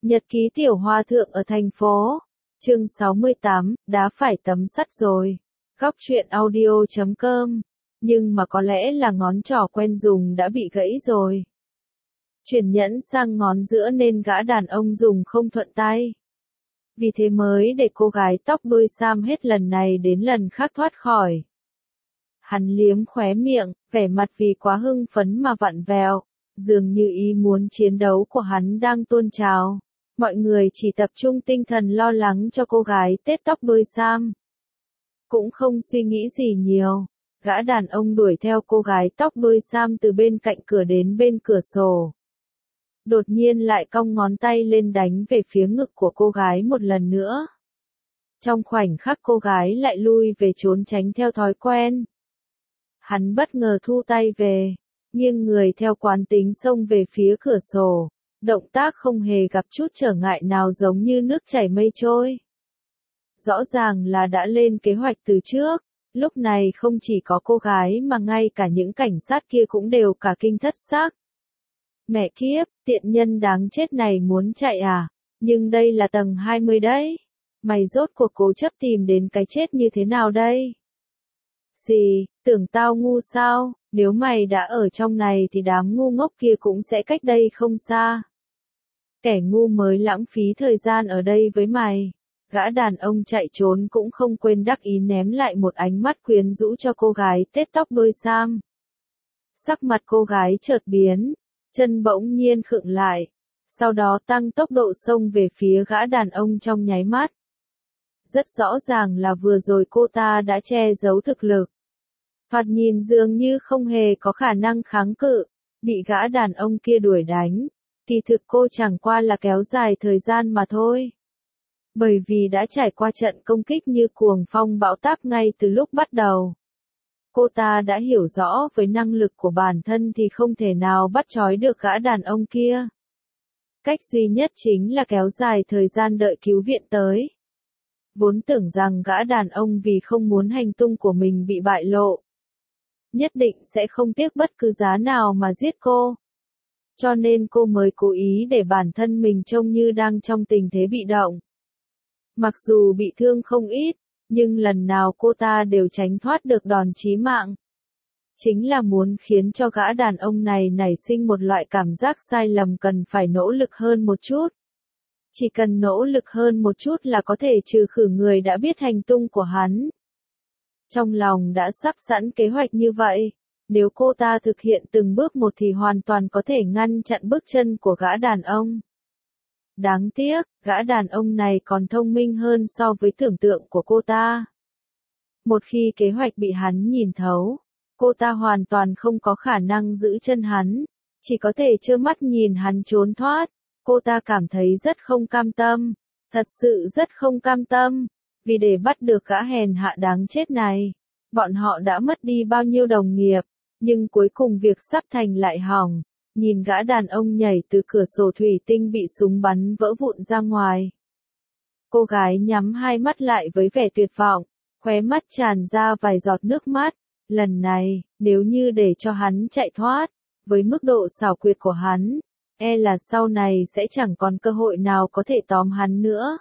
Nhật ký tiểu hòa thượng ở thành phố. Chương 68, đã phải tấm sắt rồi. Góc truyện audio.com. Nhưng mà có lẽ là ngón trỏ quen dùng đã bị gãy rồi. Chuyển nhẫn sang ngón giữa nên gã đàn ông dùng không thuận tay. Vì thế mới để cô gái tóc đuôi sam hết lần này đến lần khác thoát khỏi. Hắn liếm khóe miệng, vẻ mặt vì quá hưng phấn mà vặn vẹo, dường như ý muốn chiến đấu của hắn đang tuôn trào. Mọi người chỉ tập trung tinh thần lo lắng cho cô gái tết tóc đuôi sam. Cũng không suy nghĩ gì nhiều, gã đàn ông đuổi theo cô gái tóc đuôi sam từ bên cạnh cửa đến bên cửa sổ. Đột nhiên lại cong ngón tay lên đánh về phía ngực của cô gái một lần nữa. Trong khoảnh khắc cô gái lại lui về trốn tránh theo thói quen. Hắn bất ngờ thu tay về, nghiêng người theo quán tính xông về phía cửa sổ. Động tác không hề gặp chút trở ngại nào, giống như nước chảy mây trôi. Rõ ràng là đã lên kế hoạch từ trước, lúc này không chỉ có cô gái mà ngay cả những cảnh sát kia cũng đều cả kinh thất xác. Mẹ kiếp, tiện nhân đáng chết này muốn chạy à? Nhưng đây là tầng 20 đấy. Mày rốt cuộc cố chấp tìm đến cái chết như thế nào đây? Gì, tưởng tao ngu sao? Nếu mày đã ở trong này thì đám ngu ngốc kia cũng sẽ cách đây không xa. Kẻ ngu mới lãng phí thời gian ở đây với mày. Gã đàn ông chạy trốn cũng không quên đắc ý ném lại một ánh mắt quyến rũ cho cô gái tết tóc đuôi sam. Sắc mặt cô gái chợt biến, chân bỗng nhiên khựng lại, sau đó tăng tốc độ xông về phía gã đàn ông trong nháy mắt. Rất rõ ràng là vừa rồi cô ta đã che giấu thực lực. Thoạt nhìn dường như không hề có khả năng kháng cự, bị gã đàn ông kia đuổi đánh. Kỳ thực cô chẳng qua là kéo dài thời gian mà thôi. Bởi vì đã trải qua trận công kích như cuồng phong bão táp ngay từ lúc bắt đầu. Cô ta đã hiểu rõ với năng lực của bản thân thì không thể nào bắt trói được gã đàn ông kia. Cách duy nhất chính là kéo dài thời gian đợi cứu viện tới. Vốn tưởng rằng gã đàn ông vì không muốn hành tung của mình bị bại lộ, nhất định sẽ không tiếc bất cứ giá nào mà giết cô. Cho nên cô mới cố ý để bản thân mình trông như đang trong tình thế bị động. Mặc dù bị thương không ít, nhưng lần nào cô ta đều tránh thoát được đòn chí mạng. Chính là muốn khiến cho gã đàn ông này nảy sinh một loại cảm giác sai lầm, cần phải nỗ lực hơn một chút. Chỉ cần nỗ lực hơn một chút là có thể trừ khử người đã biết hành tung của hắn. Trong lòng đã sắp sẵn kế hoạch như vậy. Nếu cô ta thực hiện từng bước một thì hoàn toàn có thể ngăn chặn bước chân của gã đàn ông. Đáng tiếc, gã đàn ông này còn thông minh hơn so với tưởng tượng của cô ta. Một khi kế hoạch bị hắn nhìn thấu, cô ta hoàn toàn không có khả năng giữ chân hắn, chỉ có thể trơ mắt nhìn hắn trốn thoát. Cô ta cảm thấy rất không cam tâm, thật sự rất không cam tâm, vì để bắt được gã hèn hạ đáng chết này, bọn họ đã mất đi bao nhiêu đồng nghiệp. Nhưng cuối cùng việc sắp thành lại hỏng, nhìn gã đàn ông nhảy từ cửa sổ thủy tinh bị súng bắn vỡ vụn ra ngoài. Cô gái nhắm hai mắt lại với vẻ tuyệt vọng, khóe mắt tràn ra vài giọt nước mắt. Lần này, nếu như để cho hắn chạy thoát, với mức độ xảo quyệt của hắn, e là sau này sẽ chẳng còn cơ hội nào có thể tóm hắn nữa.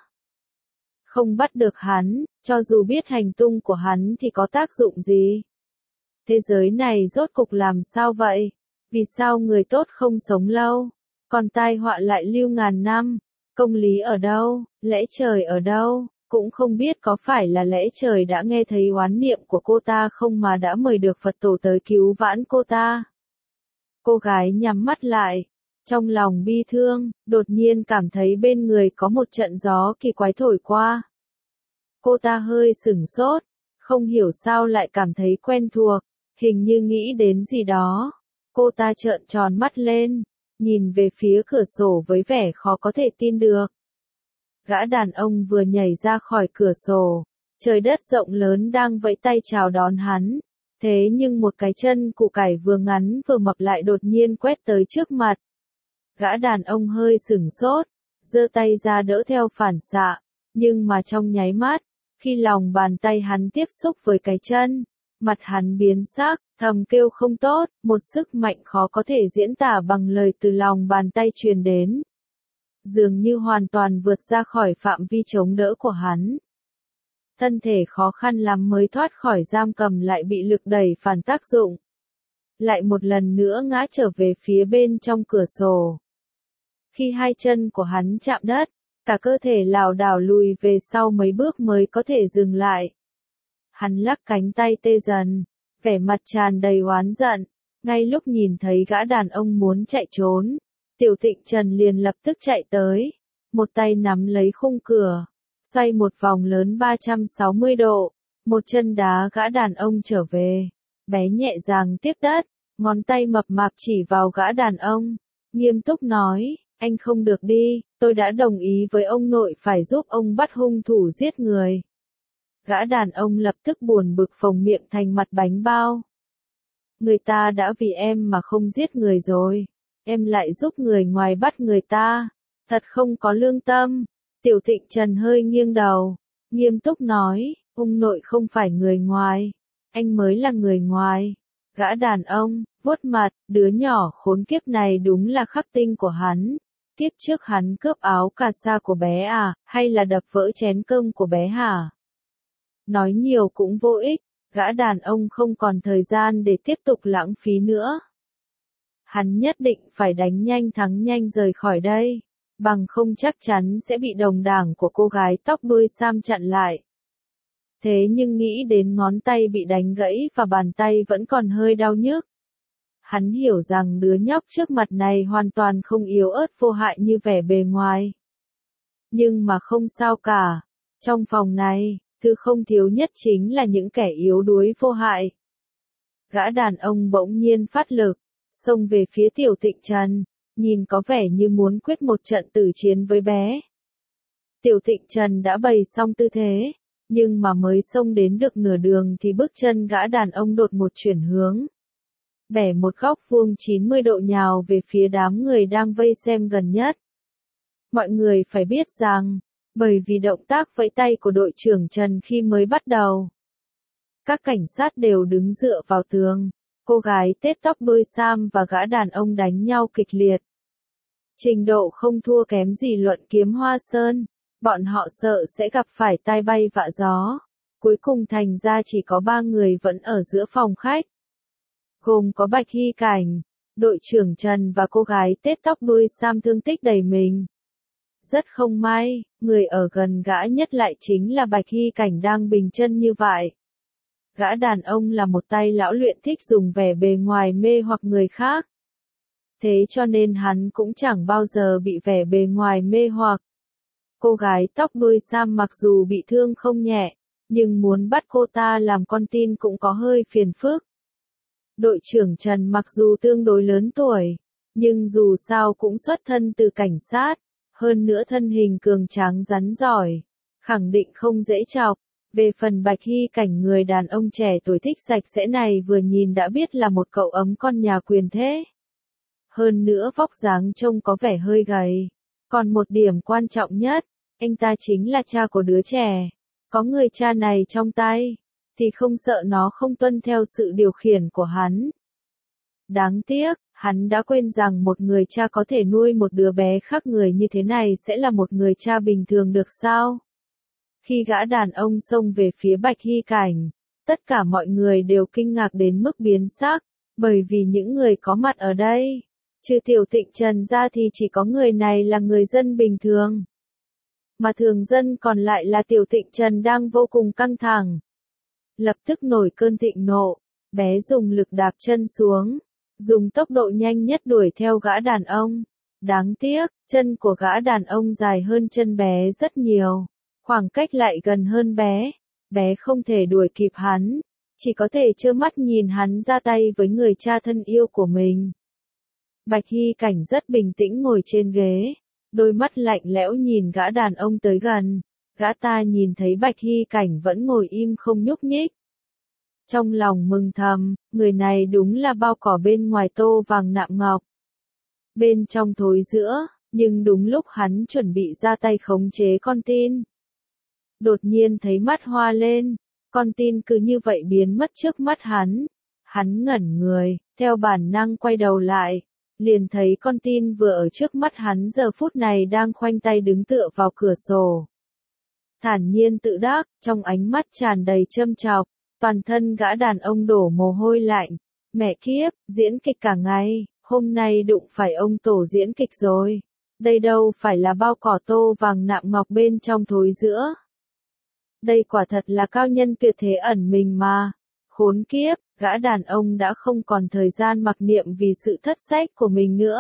Không bắt được hắn, cho dù biết hành tung của hắn thì có tác dụng gì? Thế giới này rốt cục làm sao vậy? Vì sao người tốt không sống lâu, còn tai họa lại lưu ngàn năm? Công lý ở đâu, lẽ trời ở đâu? Cũng không biết có phải là lẽ trời đã nghe thấy oán niệm của cô ta không mà đã mời được Phật tổ tới cứu vãn cô ta. Cô gái nhắm mắt lại, trong lòng bi thương, đột nhiên cảm thấy bên người có một trận gió kỳ quái thổi qua. Cô ta hơi sửng sốt, không hiểu sao lại cảm thấy quen thuộc. Hình như nghĩ đến gì đó, cô ta trợn tròn mắt lên, nhìn về phía cửa sổ với vẻ khó có thể tin được. Gã đàn ông vừa nhảy ra khỏi cửa sổ, trời đất rộng lớn đang vẫy tay chào đón hắn, thế nhưng một cái chân củ cải vừa ngắn vừa mập lại đột nhiên quét tới trước mặt. Gã đàn ông hơi sửng sốt, giơ tay ra đỡ theo phản xạ, nhưng mà trong nháy mắt, khi lòng bàn tay hắn tiếp xúc với cái chân, mặt hắn biến sắc, thầm kêu không tốt, một sức mạnh khó có thể diễn tả bằng lời từ lòng bàn tay truyền đến. dường như hoàn toàn vượt ra khỏi phạm vi chống đỡ của hắn. Thân thể khó khăn lắm mới thoát khỏi giam cầm lại bị lực đẩy phản tác dụng. Lại một lần nữa ngã trở về phía bên trong cửa sổ. Khi hai chân của hắn chạm đất, cả cơ thể lảo đảo lùi về sau mấy bước mới có thể dừng lại. Hắn lắc cánh tay tê dần, vẻ mặt tràn đầy oán giận. Ngay lúc nhìn thấy gã đàn ông muốn chạy trốn, Tiểu Thịnh Trần liền lập tức chạy tới, một tay nắm lấy khung cửa, xoay một vòng lớn 360 độ, một chân đá gã đàn ông trở về, bé nhẹ nhàng tiếp đất, ngón tay mập mạp chỉ vào gã đàn ông, nghiêm túc nói, anh không được đi, tôi đã đồng ý với ông nội phải giúp ông bắt hung thủ giết người. Gã đàn ông lập tức buồn bực phồng miệng thành mặt bánh bao. Người ta đã vì em mà không giết người rồi, em lại giúp người ngoài bắt người ta, thật không có lương tâm. Tiểu Thịnh Trần hơi nghiêng đầu, nghiêm túc nói, ông nội không phải người ngoài, anh mới là người ngoài. Gã đàn ông, vuốt mặt, đứa nhỏ khốn kiếp này đúng là khắc tinh của hắn. Kiếp trước hắn cướp áo cà sa của bé à, hay là đập vỡ chén cơm của bé hả? Nói nhiều cũng vô ích, gã đàn ông không còn thời gian để tiếp tục lãng phí nữa. Hắn nhất định phải đánh nhanh thắng nhanh rời khỏi đây, bằng không chắc chắn sẽ bị đồng đảng của cô gái tóc đuôi sam chặn lại. Thế nhưng nghĩ đến ngón tay bị đánh gãy và bàn tay vẫn còn hơi đau nhức. Hắn hiểu rằng đứa nhóc trước mặt này hoàn toàn không yếu ớt vô hại như vẻ bề ngoài. Nhưng mà không sao cả, trong phòng này, thứ không thiếu nhất chính là những kẻ yếu đuối vô hại. Gã đàn ông bỗng nhiên phát lực, xông về phía Tiểu Thịnh Trần, nhìn có vẻ như muốn quyết một trận tử chiến với bé. Tiểu Thịnh Trần đã bày xong tư thế, nhưng mà mới xông đến được nửa đường thì bước chân gã đàn ông đột một chuyển hướng. Bẻ một góc vuông 90 độ nhào về phía đám người đang vây xem gần nhất. Mọi người phải biết rằng, bởi vì động tác vẫy tay của đội trưởng Trần khi mới bắt đầu, các cảnh sát đều đứng dựa vào tường, cô gái tết tóc đuôi sam và gã đàn ông đánh nhau kịch liệt. Trình độ không thua kém gì Luận Kiếm Hoa Sơn, bọn họ sợ sẽ gặp phải tai bay vạ gió. Cuối cùng thành ra chỉ có 3 người vẫn ở giữa phòng khách. Gồm có Bạch Hy Cảnh, đội trưởng Trần và cô gái tết tóc đuôi sam thương tích đầy mình. Rất không may, người ở gần gã nhất lại chính là Bạch Hy Cảnh đang bình chân như vậy. Gã đàn ông là một tay lão luyện thích dùng vẻ bề ngoài mê hoặc người khác. Thế cho nên hắn cũng chẳng bao giờ bị vẻ bề ngoài mê hoặc. Cô gái tóc đuôi sam mặc dù bị thương không nhẹ, nhưng muốn bắt cô ta làm con tin cũng có hơi phiền phức. Đội trưởng Trần mặc dù tương đối lớn tuổi, nhưng dù sao cũng xuất thân từ cảnh sát, hơn nữa thân hình cường tráng rắn giỏi, khẳng định không dễ chọc. Về phần Bạch Hy Cảnh, người đàn ông trẻ tuổi thích sạch sẽ này vừa nhìn đã biết là một cậu ấm con nhà quyền thế. Hơn nữa vóc dáng trông có vẻ hơi gầy. Còn một điểm quan trọng nhất, anh ta chính là cha của đứa trẻ. Có người cha này trong tay, thì không sợ nó không tuân theo sự điều khiển của hắn. Đáng tiếc, hắn đã quên rằng một người cha có thể nuôi một đứa bé khác người như thế này sẽ là một người cha bình thường được sao? Khi gã đàn ông xông về phía Bạch Hy Cảnh, tất cả mọi người đều kinh ngạc đến mức biến sắc, bởi vì những người có mặt ở đây, trừ Tiểu Thịnh Trần ra thì chỉ có người này là người dân bình thường. Mà thường dân còn lại là Tiểu Thịnh Trần đang vô cùng căng thẳng. Lập tức nổi cơn thịnh nộ, bé dùng lực đạp chân xuống, dùng tốc độ nhanh nhất đuổi theo gã đàn ông. Đáng tiếc, chân của gã đàn ông dài hơn chân bé rất nhiều. Khoảng cách lại gần hơn bé, bé không thể đuổi kịp hắn, chỉ có thể trơ mắt nhìn hắn ra tay với người cha thân yêu của mình. Bạch Hy Cảnh rất bình tĩnh ngồi trên ghế, đôi mắt lạnh lẽo nhìn gã đàn ông tới gần, gã ta nhìn thấy Bạch Hy Cảnh vẫn ngồi im không nhúc nhích. Trong lòng mừng thầm, người này đúng là bao cỏ bên ngoài tô vàng nạm ngọc, bên trong thối giữa, nhưng đúng lúc hắn chuẩn bị ra tay khống chế con tin. Đột nhiên thấy mắt hoa lên, con tin cứ như vậy biến mất trước mắt hắn. Hắn ngẩn người, theo bản năng quay đầu lại, liền thấy con tin vừa ở trước mắt hắn giờ phút này đang khoanh tay đứng tựa vào cửa sổ. Thản nhiên tự đắc, trong ánh mắt tràn đầy châm chọc, toàn thân gã đàn ông đổ mồ hôi lạnh. Mẹ kiếp, diễn kịch cả ngày, hôm nay đụng phải ông tổ diễn kịch rồi. Đây đâu phải là bao cỏ tô vàng nạm ngọc bên trong thối giữa. Đây quả thật là cao nhân tuyệt thế ẩn mình mà. Khốn kiếp, gã đàn ông đã không còn thời gian mặc niệm vì sự thất sách của mình nữa.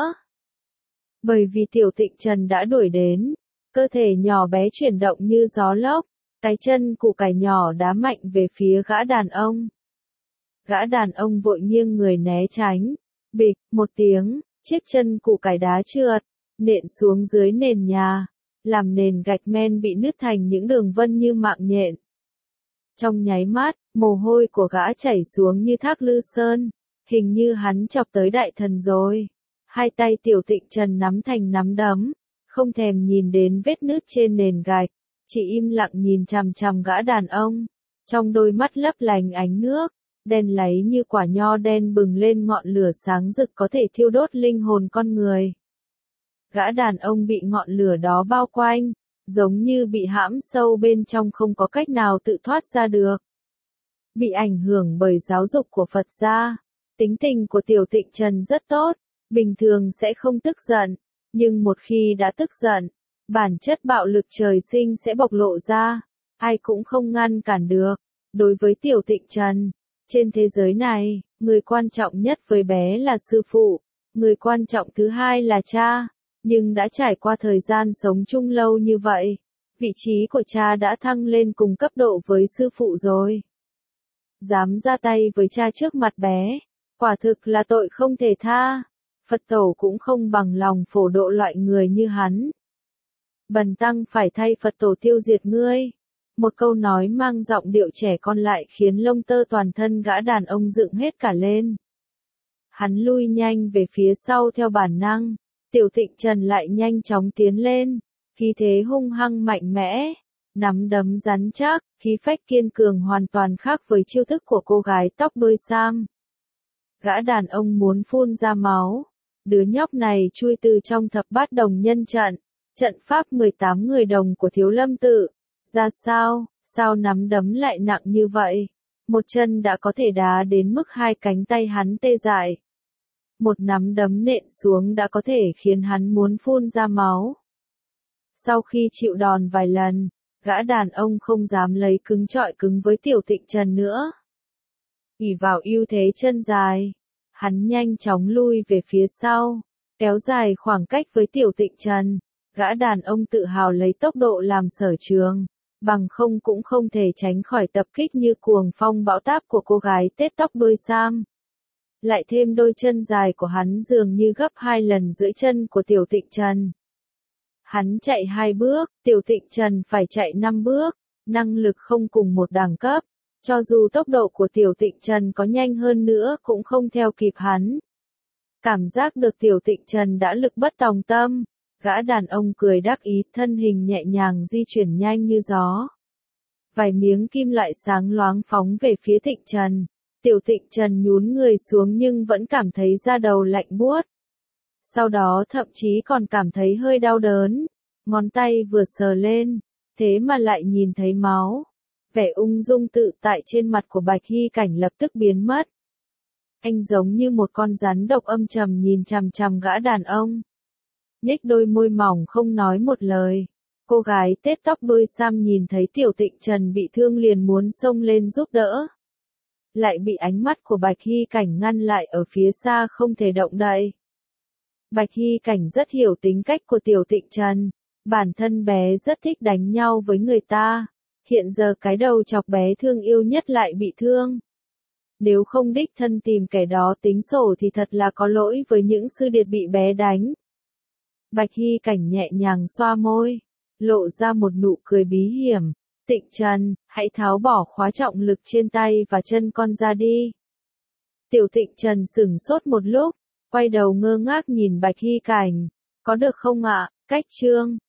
Bởi vì Tiểu Tịnh Trần đã đuổi đến, cơ thể nhỏ bé chuyển động như gió lốc, cái chân củ cải nhỏ đá mạnh về phía gã đàn ông. Gã đàn ông vội nghiêng người né tránh, bịch, một tiếng, chiếc chân củ cải đá trượt, nện xuống dưới nền nhà, làm nền gạch men bị nứt thành những đường vân như mạng nhện. Trong nháy mắt, mồ hôi của gã chảy xuống như thác Lư Sơn, hình như hắn chọc tới đại thần rồi. Hai tay Tiểu Tịnh Trần nắm thành nắm đấm, không thèm nhìn đến vết nứt trên nền gạch, chỉ im lặng nhìn chằm chằm gã đàn ông, trong đôi mắt lấp lánh ánh nước, đen láy như quả nho đen bừng lên ngọn lửa sáng rực có thể thiêu đốt linh hồn con người. Gã đàn ông bị ngọn lửa đó bao quanh, giống như bị hãm sâu bên trong không có cách nào tự thoát ra được. Bị ảnh hưởng bởi giáo dục của Phật gia, tính tình của Tiểu Tịnh Trần rất tốt, bình thường sẽ không tức giận, nhưng một khi đã tức giận, bản chất bạo lực trời sinh sẽ bộc lộ ra, ai cũng không ngăn cản được. Đối với Tiểu Tịnh Trần, trên thế giới này, người quan trọng nhất với bé là sư phụ, người quan trọng thứ hai là cha, nhưng đã trải qua thời gian sống chung lâu như vậy, vị trí của cha đã thăng lên cùng cấp độ với sư phụ rồi. Dám ra tay với cha trước mặt bé, quả thực là tội không thể tha. Phật tổ cũng không bằng lòng phổ độ loại người như hắn. Bần tăng phải thay Phật tổ tiêu diệt ngươi. Một câu nói mang giọng điệu trẻ con lại khiến lông tơ toàn thân gã đàn ông dựng hết cả lên. Hắn lui nhanh về phía sau theo bản năng, Tiểu Tịnh Trần lại nhanh chóng tiến lên, khí thế hung hăng mạnh mẽ, nắm đấm rắn chắc, khí phách kiên cường hoàn toàn khác với chiêu thức của cô gái tóc đuôi sam. Gã đàn ông muốn phun ra máu. Đứa nhóc này chui từ trong thập bát đồng nhân trận, trận pháp 18 người đồng của Thiếu Lâm tự. Ra sao nắm đấm lại nặng như vậy? Một chân đã có thể đá đến mức hai cánh tay hắn tê dại. Một nắm đấm nện xuống đã có thể khiến hắn muốn phun ra máu. Sau khi chịu đòn vài lần, gã đàn ông không dám lấy cứng chọi cứng với Tiểu Tịnh Trần nữa. ỷ vào ưu thế chân dài, hắn nhanh chóng lui về phía sau, kéo dài khoảng cách với Tiểu Tịnh Trần. Gã đàn ông tự hào lấy tốc độ làm sở trường, bằng không cũng không thể tránh khỏi tập kích như cuồng phong bão táp của cô gái tết tóc đuôi sam. Lại thêm đôi chân dài của hắn dường như gấp 2 lần dưới chân của Tiểu Tịnh Trần. Hắn chạy 2 bước, Tiểu Tịnh Trần phải chạy 5 bước, năng lực không cùng một đẳng cấp. Cho dù tốc độ của Tiểu Tịnh Trần có nhanh hơn nữa cũng không theo kịp hắn. Cảm giác được Tiểu Tịnh Trần đã lực bất tòng tâm, gã đàn ông cười đắc ý, thân hình nhẹ nhàng di chuyển nhanh như gió. Vài miếng kim loại sáng loáng phóng về phía Tịnh Trần. Tiểu Tịnh Trần nhún người xuống nhưng vẫn cảm thấy da đầu lạnh buốt. Sau đó thậm chí còn cảm thấy hơi đau đớn. Ngón tay vừa sờ lên, thế mà lại nhìn thấy máu. Vẻ ung dung tự tại trên mặt của Bạch Hy Cảnh lập tức biến mất. Anh giống như một con rắn độc âm trầm nhìn chằm chằm gã đàn ông. Nhếch đôi môi mỏng không nói một lời. Cô gái tết tóc đuôi sam nhìn thấy Tiểu Tịnh Trần bị thương liền muốn xông lên giúp đỡ. Lại bị ánh mắt của Bạch Hy Cảnh ngăn lại ở phía xa không thể động đậy. Bạch Hy Cảnh rất hiểu tính cách của Tiểu Tịnh Trần. Bản thân bé rất thích đánh nhau với người ta. Hiện giờ cái đầu chọc bé thương yêu nhất lại bị thương. Nếu không đích thân tìm kẻ đó tính sổ thì thật là có lỗi với những sư điệt bị bé đánh. Bạch Hy Cảnh nhẹ nhàng xoa môi, lộ ra một nụ cười bí hiểm. Tịnh Trần, hãy tháo bỏ khóa trọng lực trên tay và chân con ra đi. Tiểu Tịnh Trần sửng sốt một lúc, quay đầu ngơ ngác nhìn Bạch Hy Cảnh. Có được không ạ? Cách chương